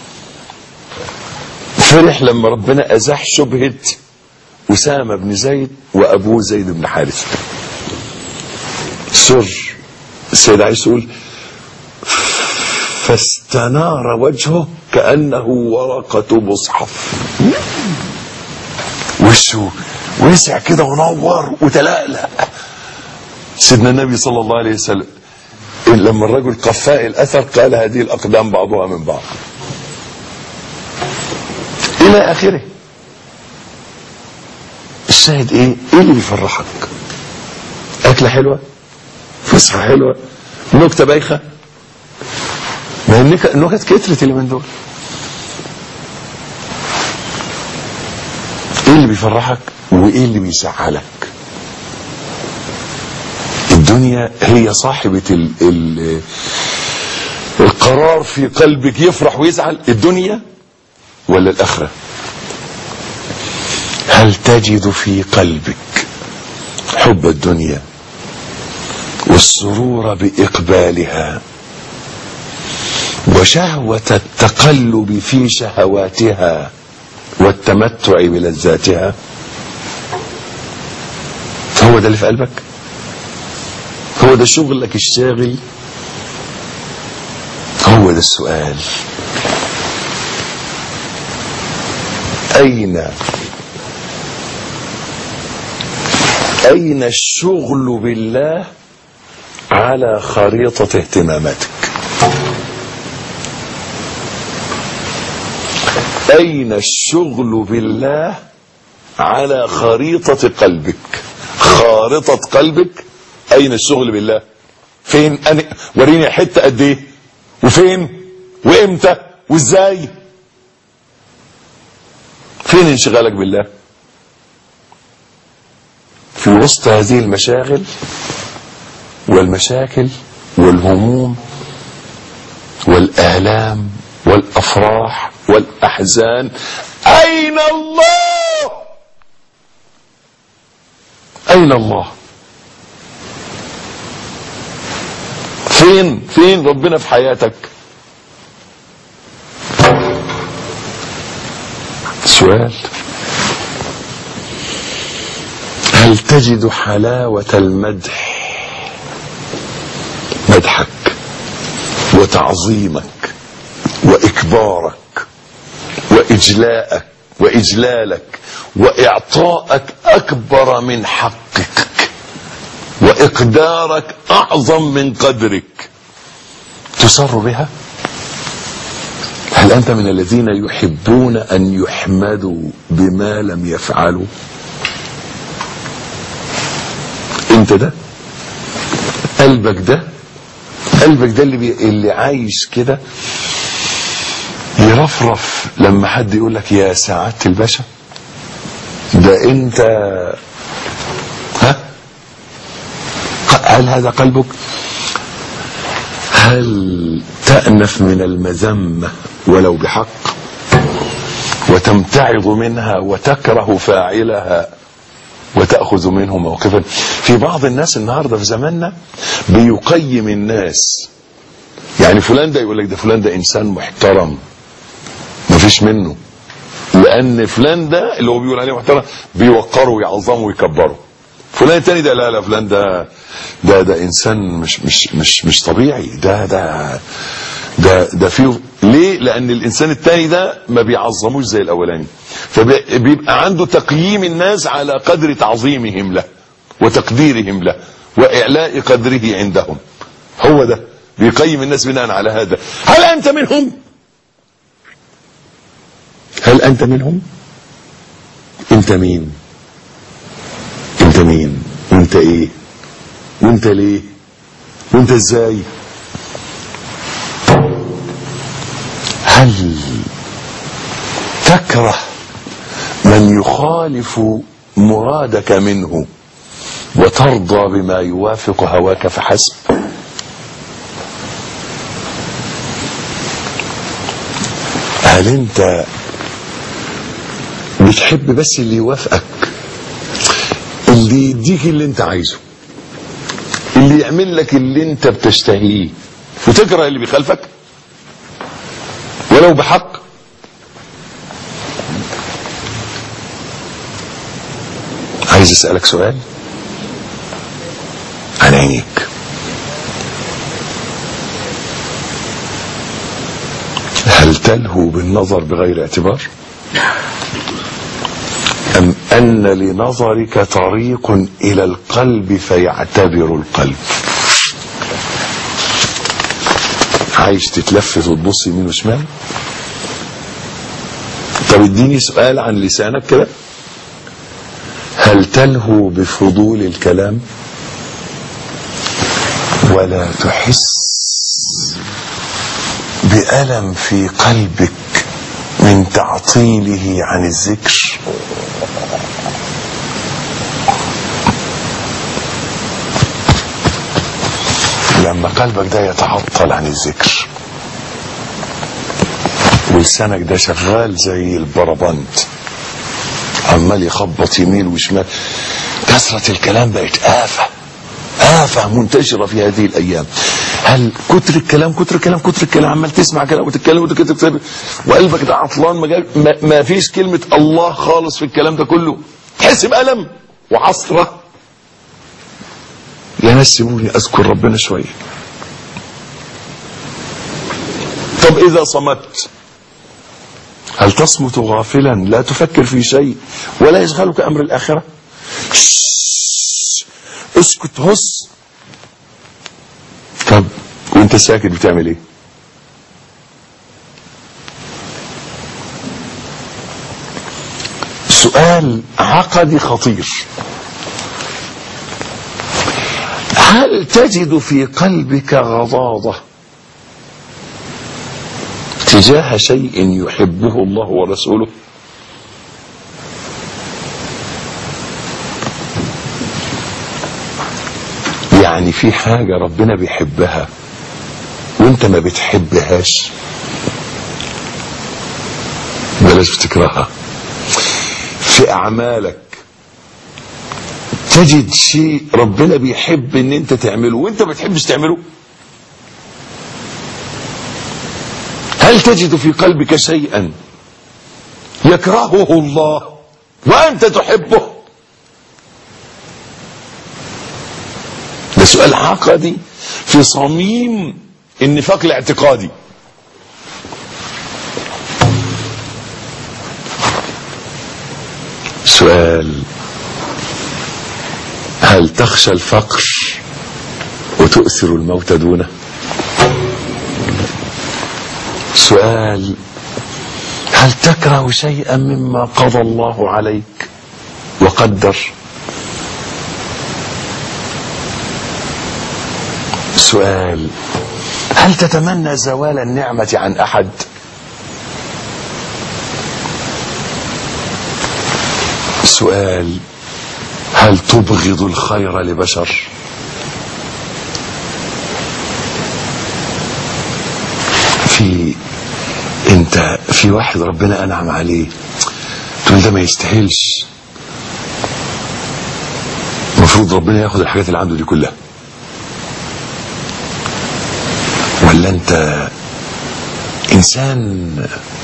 فرح لما ربنا أزاح شبهة أسامة بن زيد وأبوه زيد بن حارثة. سر السيد عايز يقول فاستنار وجهه كأنه ورقة مصحف. وشه وسع كده ونور وتلألأ. سيدنا النبي صلى الله عليه وسلم لما الرجل قفاء الأثر قال هذه الأقدام بعضها من بعض إلى آخره. الشاهد إيه اللي بيفرحك؟ أكلة حلوة، فسحة حلوة، نكتة بايخة. ما النكت كترت اللي من دول. ايه اللي بيفرحك وايه اللي بيزعلك؟ الدنيا هي صاحبة القرار في قلبك يفرح ويزعل، الدنيا ولا الآخرة؟ هل تجد في قلبك حب الدنيا والسرور بإقبالها وشهوة التقلب في شهواتها والتمتع بلذاتها؟ هو ده اللي في قلبك؟ هو ده شغلك الشاغل؟ هو ده السؤال. أين الشغل بالله على خريطة اهتماماتك؟ أين الشغل بالله على خريطة قلبك؟ خارطة قلبك أين الشغل بالله؟ فين؟ وريني حتة قد ايه وفين وامتى وازاي؟ فين انشغالك بالله؟ في وسط هذه المشاغل والمشاكل والهموم والآلام والأفراح والأحزان، أين الله؟ أين الله؟ فين ربنا في حياتك؟ سؤال. هل تجد حلاوة المدح، مدحك وتعظيمك وإكبارك وإجلالك وإعطائك أكبر من حقك وإقدارك أعظم من قدرك، تسر بها؟ هل أنت من الذين يحبون أن يحمدوا بما لم يفعلوا؟ أنت ده قلبك ده اللي عايش كده يرفرف لما حد يقول لك يا سعادة الباشا؟ ده انت هل هذا قلبك؟ هل تأنف من المذمة ولو بحق وتمتعض منها وتكره فاعلها وتأخذ منه موقفا؟ في بعض الناس النهاردة في زماننا بيقيم الناس، يعني فلان ده يقول لك ده فلان ده إنسان محترم مفيش منه، لأن فلان ده اللي هو بيقول عليه محترم بيوقره ويعظمه ويكبره. فلان التاني ده لا فلان ده إنسان مش طبيعي، ده فيه ليه؟ لأن الإنسان التاني ده ما بيعظموش زي الأولاني، فبيبقى عنده تقييم الناس على قدر تعظيمهم له وتقديرهم له وإعلاء قدره عندهم. هو ده بيقيم الناس بناء على هذا. هل أنت منهم؟ هل أنت منهم؟ أنت مين؟ أنت مين؟ وأنت إيه؟ وأنت ليه؟ وأنت إزاي؟ هل تكره من يخالف مرادك منه وترضى بما يوافق هواك فحسب؟ هل انت بتحب بس اللي يوافقك، اللي يديك اللي انت عايزه، اللي يعمل لك اللي انت بتشتهيه، وتكره اللي بيخالفك ولو بحق؟ عايز اسألك سؤال عن عينيك. هل تلهو بالنظر بغير اعتبار أم أن لنظرك طريق إلى القلب فيعتبر القلب؟ عايش تتلفت وتبص يمين وشمال؟ طب اديني سؤال عن لسانك كده، هل تلهو بفضول الكلام ولا تحس بألم في قلبك من تعطيله عن الذكر؟ لما قلبك ده يتعطل عن الذكر ولسانك ده شغال زي البربنت عمال يخبط يمين وشمال، كثرة الكلام بقت آفة منتشرة في هذه الأيام. هل كتر الكلام عمال تسمع كلام وتتكلم وتكتب وقلبك ده عطلان، ما فيش كلمة الله خالص في الكلام ده كله، تحس بألم وعصرة؟ يا ناس سيبوني أذكر ربنا شوية. طب إذا صمت، هل تصمت غافلا لا تفكر في شيء ولا يشغلك أمر الآخرة؟ اسكت هس. طب وانت ساكت بتعمل ايه؟ سؤال عقدي خطير. هل تجد في قلبك غضاضة تجاه شيء يحبه الله ورسوله؟ يعني في حاجة ربنا بيحبها وانت ما بتحبهاش، بلاش تكرهها. في أعمالك تجد شيء ربنا بيحب ان انت تعمله وانت ما بتحبش تعمله؟ هل تجد في قلبك شيئا يكرهه الله وانت تحبه؟ ده سؤال عقدي في صميم النفاق الاعتقادي. سؤال، هل تخشى الفقر وتؤثر الموت دونه؟ سؤال، هل تكره شيئا مما قضى الله عليك وقدر؟ سؤال، هل تتمنى زوال النعمة عن أحد؟ سؤال، هل تبغض الخير لبشر؟ انت في واحد ربنا انعم عليه تقول ده ما يستاهلش، المفروض ربنا ياخد الحاجات اللي عنده دي كلها، ولا انت انسان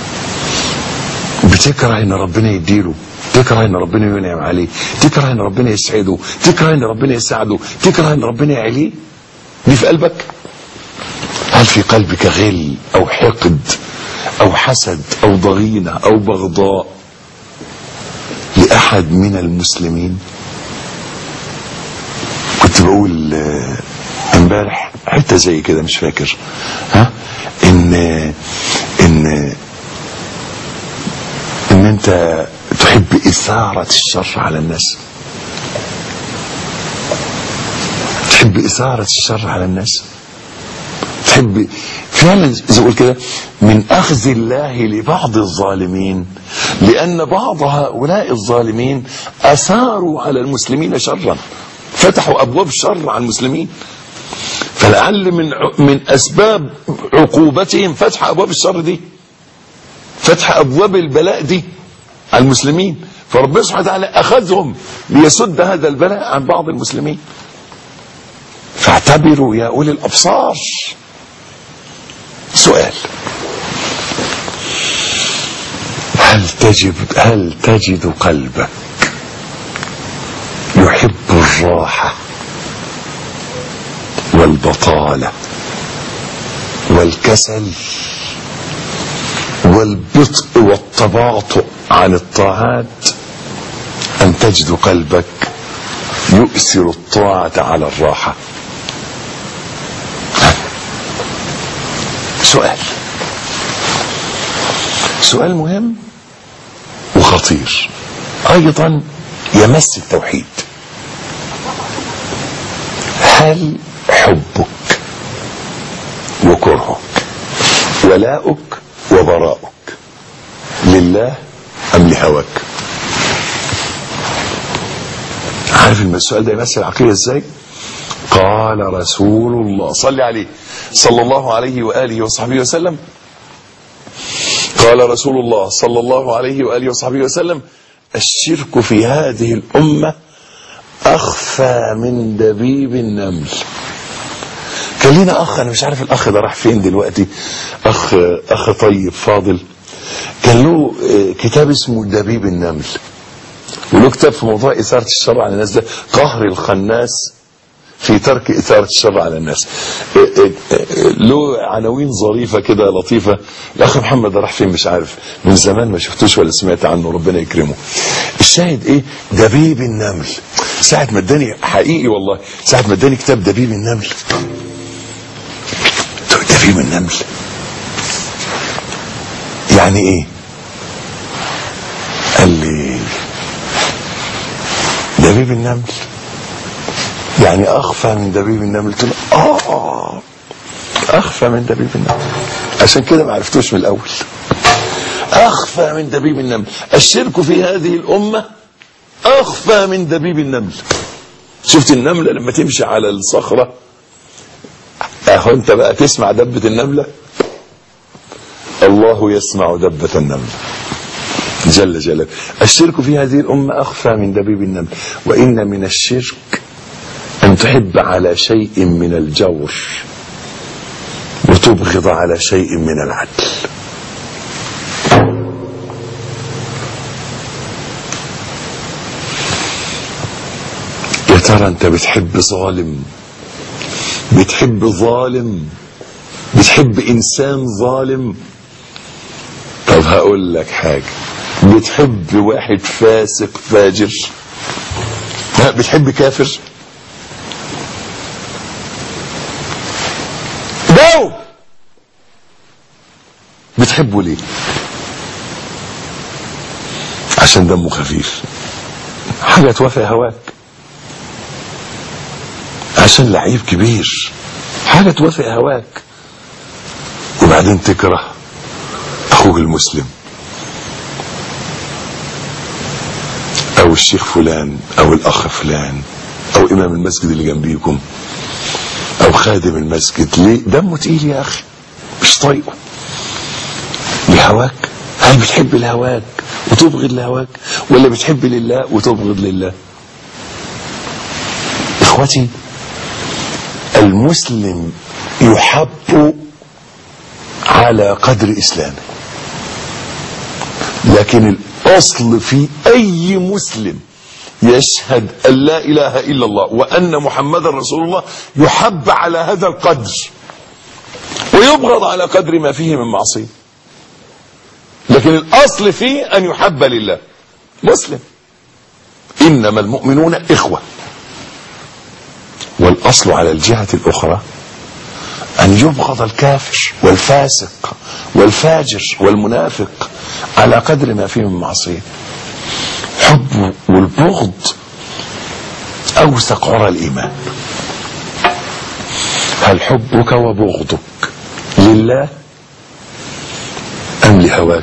بتكره ان ربنا يديله، تكره ان ربنا ينعم عليه، تكره ان ربنا يسعده، تكره ان ربنا يساعده، تكره ان ربنا يعليه؟ دي في قلبك؟ هل في قلبك غل او حقد او حسد او ضغينة او بغضاء لأحد من المسلمين؟ كنت بقول امبارح حتى زي كده مش فاكر ان انت تحب إثارة الشر على الناس، تحب إثارة الشر على الناس، تحب فعلا زي اقول كده من اخذ الله لبعض الظالمين، لان بعض هؤلاء الظالمين اثاروا على المسلمين شرا، فتحوا ابواب شر على المسلمين، فلعل من اسباب عقوبتهم فتح ابواب الشر دي، فتح ابواب البلاء دي على المسلمين، فربنا سبحانه وتعالى اخذهم ليسد هذا البلاء عن بعض المسلمين. فاعتبروا يا اولي الابصار. سؤال، هل تجد قلبك يحب الراحة والبطالة والكسل والبطء والتباطؤ عن الطاعات أن تجد قلبك يؤثر الطاعة على الراحة. سؤال مهم وخطير أيضا يمس التوحيد. هل حبك وكرهك ولاؤك وبراؤك لله أم لهواك؟ عارف السؤال ده يمثل العقيدة ازاي؟ قال رسول الله صلى عليه صلى الله عليه وآله وصحبه وسلم، قال رسول الله صلى الله عليه وآله وصحبه وسلم: الشرك في هذه الأمة أخفى من دبيب النمل. كان لنا أخ، أنا مش عارف الأخ ده راح فين دلوقتي، أخ طيب فاضل، كان له كتاب اسمه دبيب النمل، وله كتاب في موضوع إثارة الشر على الناس، ده قهر الخناس في ترك إثارة الشر على الناس. له عناوين ظريفة كده لطيفة. الأخ محمد راح فين مش عارف، من زمان ما شفتوش ولا سمعت عنه، ربنا يكرمه. الشاهد إيه؟ دبيب النمل. ساعة ما اداني حقيقي والله، ساعة ما اداني كتاب دبيب النمل، دبيب النمل يعني إيه؟ قال لي دبيب النمل يعني أخفى من دبيب النمل. قلت له أخفى من دبيب النمل، عشان كده ما عرفتوش من الأول. أخفى من دبيب النمل. الشرك في هذه الأمة أخفى من دبيب النمل. شفت النملة لما تمشي على الصخرة، أهو أنت بقى تسمع دبة النملة، الله يسمع دبة النملة جل جلاله. الشرك في هذه الأمة أخفى من دبيب النمل. وإن من الشرك أن تحب على شيء من الجور وتبغض على شيء من العدل. يا ترى أنت بتحب ظالم، بتحب ظالم، بتحب إنسان ظالم؟ طب هقول لك حاجة، بتحب واحد فاسق فاجر؟ بتحب كافر؟ جاوب. بتحبه ليه؟ عشان دمه خفيف، حاجة توافق هواك، عشان لعيب كبير، حاجة توافق هواك، وبعدين تكره أخوك المسلم أو الشيخ فلان أو الأخ فلان أو إمام المسجد اللي جنبيكم أو خادم المسجد. ليه؟ دمه تقيل يا أخي، مش طايقه لهواك. هل بتحب لهواك وتبغض لهواك، ولا بتحب لله وتبغض لله؟ إخوتي، المسلم يحب على قدر إسلامه، لكن الأصل في أي مسلم يشهد أن لا إله إلا الله وأن محمد رسول الله يحب على هذا القدر ويبغض على قدر ما فيه من معصية، لكن الأصل فيه أن يحب لله. مسلم، إنما المؤمنون إخوة. والأصل على الجهة الأخرى أن يبغض الكافر والفاسق والفاجر والمنافق على قدر ما فيه من معصية. حب والبغض أوثق عرى الإيمان. هل حبك وبغضك لله أم لهواك؟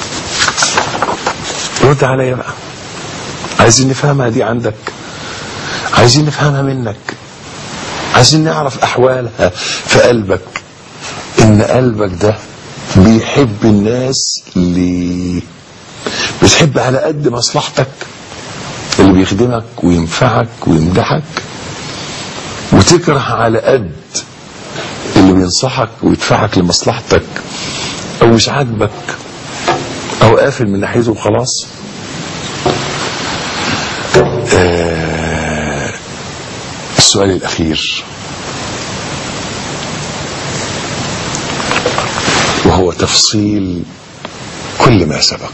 رد عليا بقى، عايزين نفهمها دي عندك، عايزين نفهمها منك، عايزين نعرف أحوالها في قلبك. إن قلبك ده بيحب الناس ليه؟ بتحب على قد مصلحتك اللي بيخدمك وينفعك ويمدحك، وتكره على قد اللي بينصحك ويدفعك لمصلحتك او مش عاجبك او قافل من ناحيته وخلاص. السؤال الأخير وهو تفصيل كل ما سبق.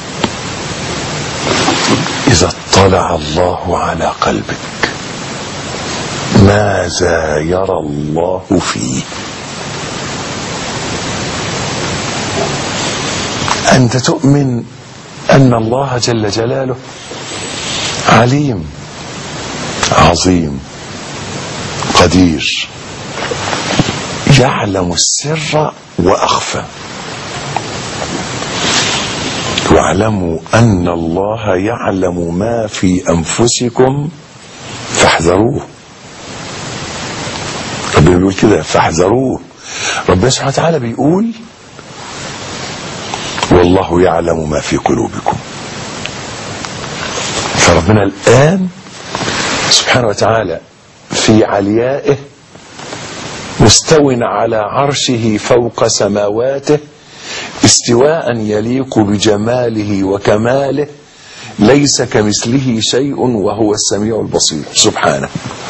إذا اطلع الله على قلبك ماذا يرى الله فيه؟ أنت تؤمن أن الله جل جلاله عليم عظيم قدير، يعلم السر وأخفى. واعلموا أن الله يعلم ما في أنفسكم فاحذروه. ربنا بيقول كده فاحذروه. ربنا سبحانه وتعالى بيقول والله يعلم ما في قلوبكم. فربنا الآن سبحانه وتعالى في عليائه مستو على عرشه فوق سماواته استواء يليق بجماله وكماله، ليس كمثله شيء وهو السميع البصير سبحانه.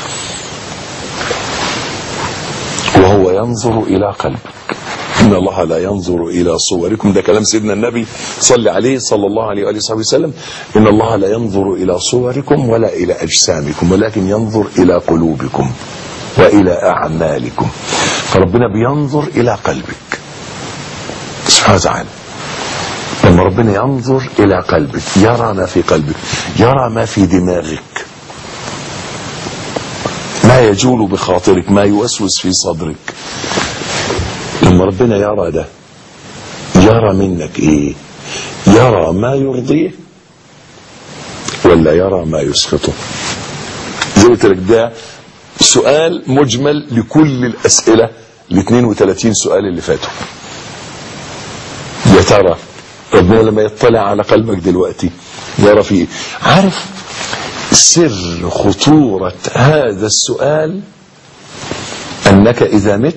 وهو ينظر إلى قلبك. إن الله لا ينظر إلى صوركم، ده كلام سيدنا النبي صلى عليه صلى الله عليه وآله وسلم. إن الله لا ينظر إلى صوركم ولا إلى أجسامكم ولكن ينظر إلى قلوبكم وإلى أعمالكم. فربنا بينظر إلى قلبك سبحانه وتعالى. لما ربنا ينظر إلى قلبك يرى ما في قلبك، يرى ما في دماغك، ما يجول بخاطرك، ما يوسوس في صدرك. لما ربنا يرى ده يرى منك ايه؟ يرى ما يرضيه ولا يرى ما يسخطه؟ زي ما قلت لك ده سؤال مجمل لكل الأسئلة ال 32 سؤال اللي فاتوا. يا ترى ربنا لما يطلع على قلبك دلوقتي يرى فيه؟ عارف سر خطورة هذا السؤال أنك إذا مت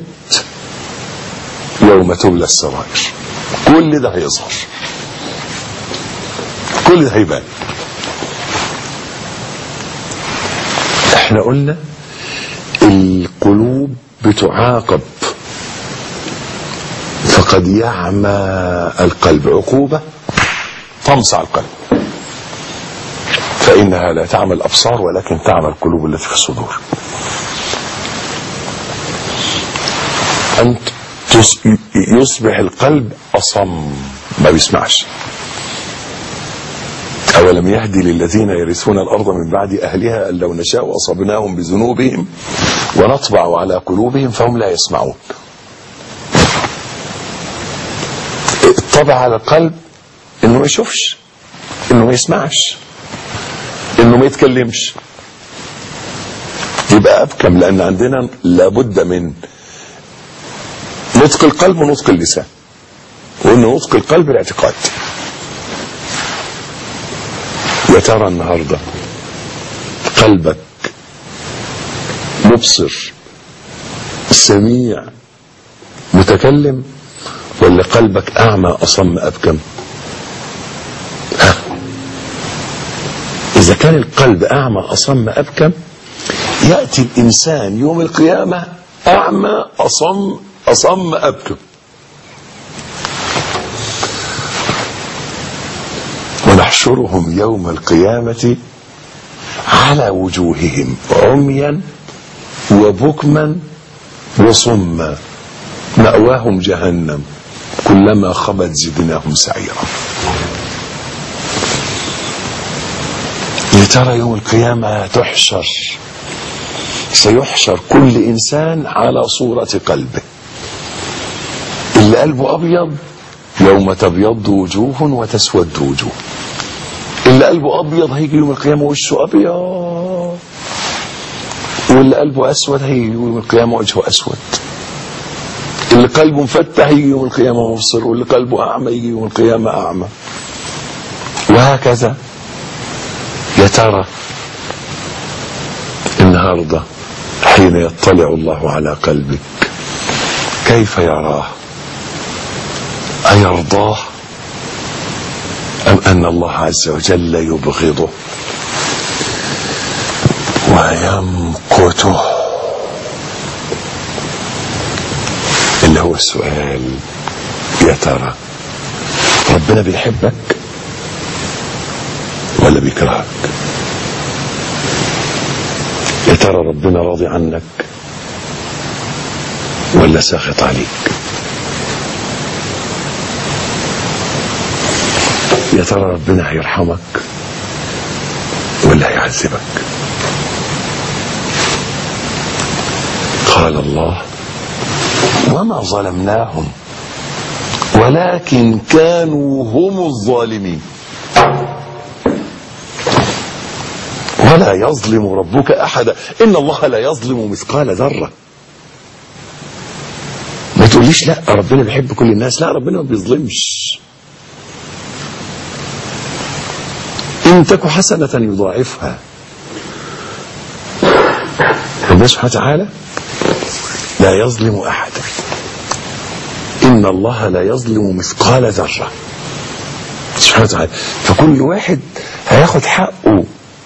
يوم تبلى السرائر كل ده هيظهر، كل ده هيبان. احنا قلنا القلوب بتعاقب، فقد يعمى القلب عقوبة تمسع القلب، فإنها لا تعمى الأبصار ولكن تعمى القلوب التي في الصدور. أنت يصبح القلب أصم ما بيسمعش. أولم يهدي للذين يرثون الأرض من بعد أهلها أن لو نشاء أصبناهم بذنوبهم ونطبع على قلوبهم فهم لا يسمعون. الطبع على القلب إنه ما يشوفش، إنه ما يسمعش، إنه ما يتكلمش. يبقى أبكم، لأن عندنا لابد من نطق القلب ونطق اللسان، وإن نطق القلب الاعتقاد. يا ترى النهاردة قلبك مبصر سميع متكلم، ولا قلبك أعمى أصم أبكم؟ إذا كان القلب أعمى أصم أبكم يأتي الإنسان يوم القيامة أعمى أصم أبكم. ونحشرهم يوم القيامة على وجوههم عميا وبكما وصما مأواهم جهنم كلما خبت زدناهم سعيرا. يا ترى يوم القيامة سيحشر كل إنسان على صورة قلبه. اللي قلبه أبيض يوم تبيض وجوه وتسود وجوه. اللي قلبه أبيض هيجي يوم القيامة وشه أبيض، واللي قلبه أسود هيجي يوم القيامة وجهه أسود. اللي قلبه مفتح يجي يوم القيامة مبصر، واللي قلبه أعمى يجي يوم القيامة أعمى، وهكذا. يا ترى النهاردة حين يطلع الله على قلبك كيف يراه؟ أيرضاه أم أن الله عز وجل يبغضه ويمقته؟ اللي هو السؤال، يا ترى ربنا بيحبك ولا بيكرهك؟ يا ترى ربنا راضي عنك ولا ساخط عليك؟ يا ترى ربنا هيرحمك ولا هيعذبك؟ قال الله: وما ظلمناهم ولكن كانوا هم الظالمين ولا يظلم ربك أحدا إن الله لا يظلم مثقال ذرة. ما تقوليش لا ربنا بيحب كل الناس، لا ربنا ما بيظلمش. إن تك حسنة يضاعفها. ربنا سبحانه وتعالى لا يظلم أحدا إن الله لا يظلم مثقال ذرة سبحانه وتعالى. فكل واحد هياخد حقه،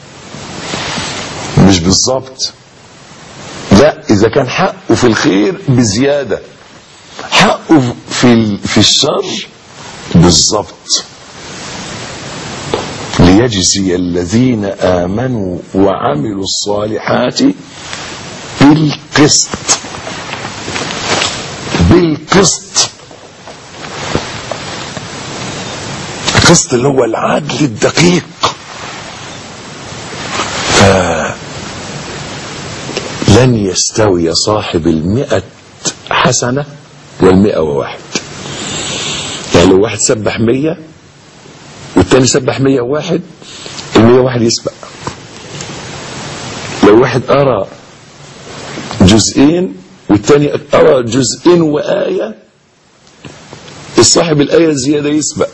مش بالظبط، لا، إذا كان حقه في الخير بزيادة، حقه في الشر بالظبط. ليجزي الذين آمنوا وعملوا الصالحات بالقسط. بالقسط، القسط اللي هو العدل الدقيق. لن يستوي صاحب 100 حسنة 101. يعني لو واحد سبح 100 والتاني سبح 101، 101 يسبق. لو واحد قرأ جزئين والتاني قرأ جزئين وآية، الصاحب الآية الزيادة يسبق.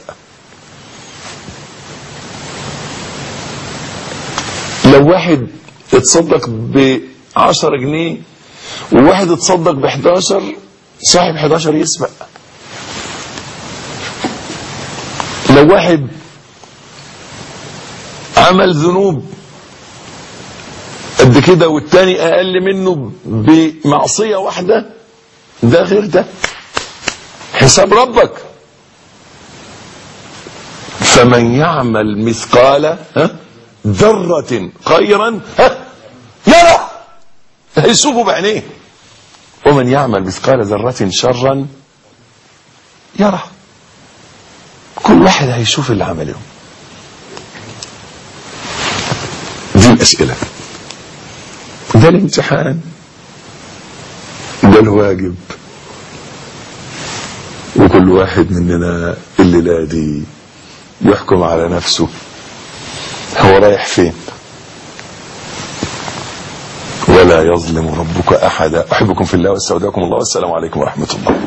لو واحد اتصدق ب10 جنيه وواحد اتصدق ب11، صاحب 11 يسبق. لو واحد عمل ذنوب قد كده والتاني اقل منه بمعصية واحدة، ده غير ده، حساب ربك. فمن يعمل مثقال ذرة خيرا يرى، هيشوفه بعينيه. ومن يعمل مثقال ذرة شرا يرى. كل واحد هيشوف اللي عمله. دي الأسئلة، ده الامتحان، ده الواجب. وكل واحد مننا الليلة دي يحكم على نفسه هو رايح فين. ولا يظلم ربك أحدا. أحبكم في الله واستودعكم الله، والسلام عليكم ورحمة الله.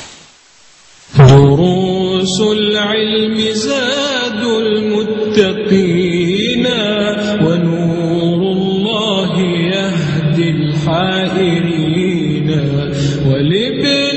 دروس العلم زاد المتقين، ونور الله يهدي الحائرين.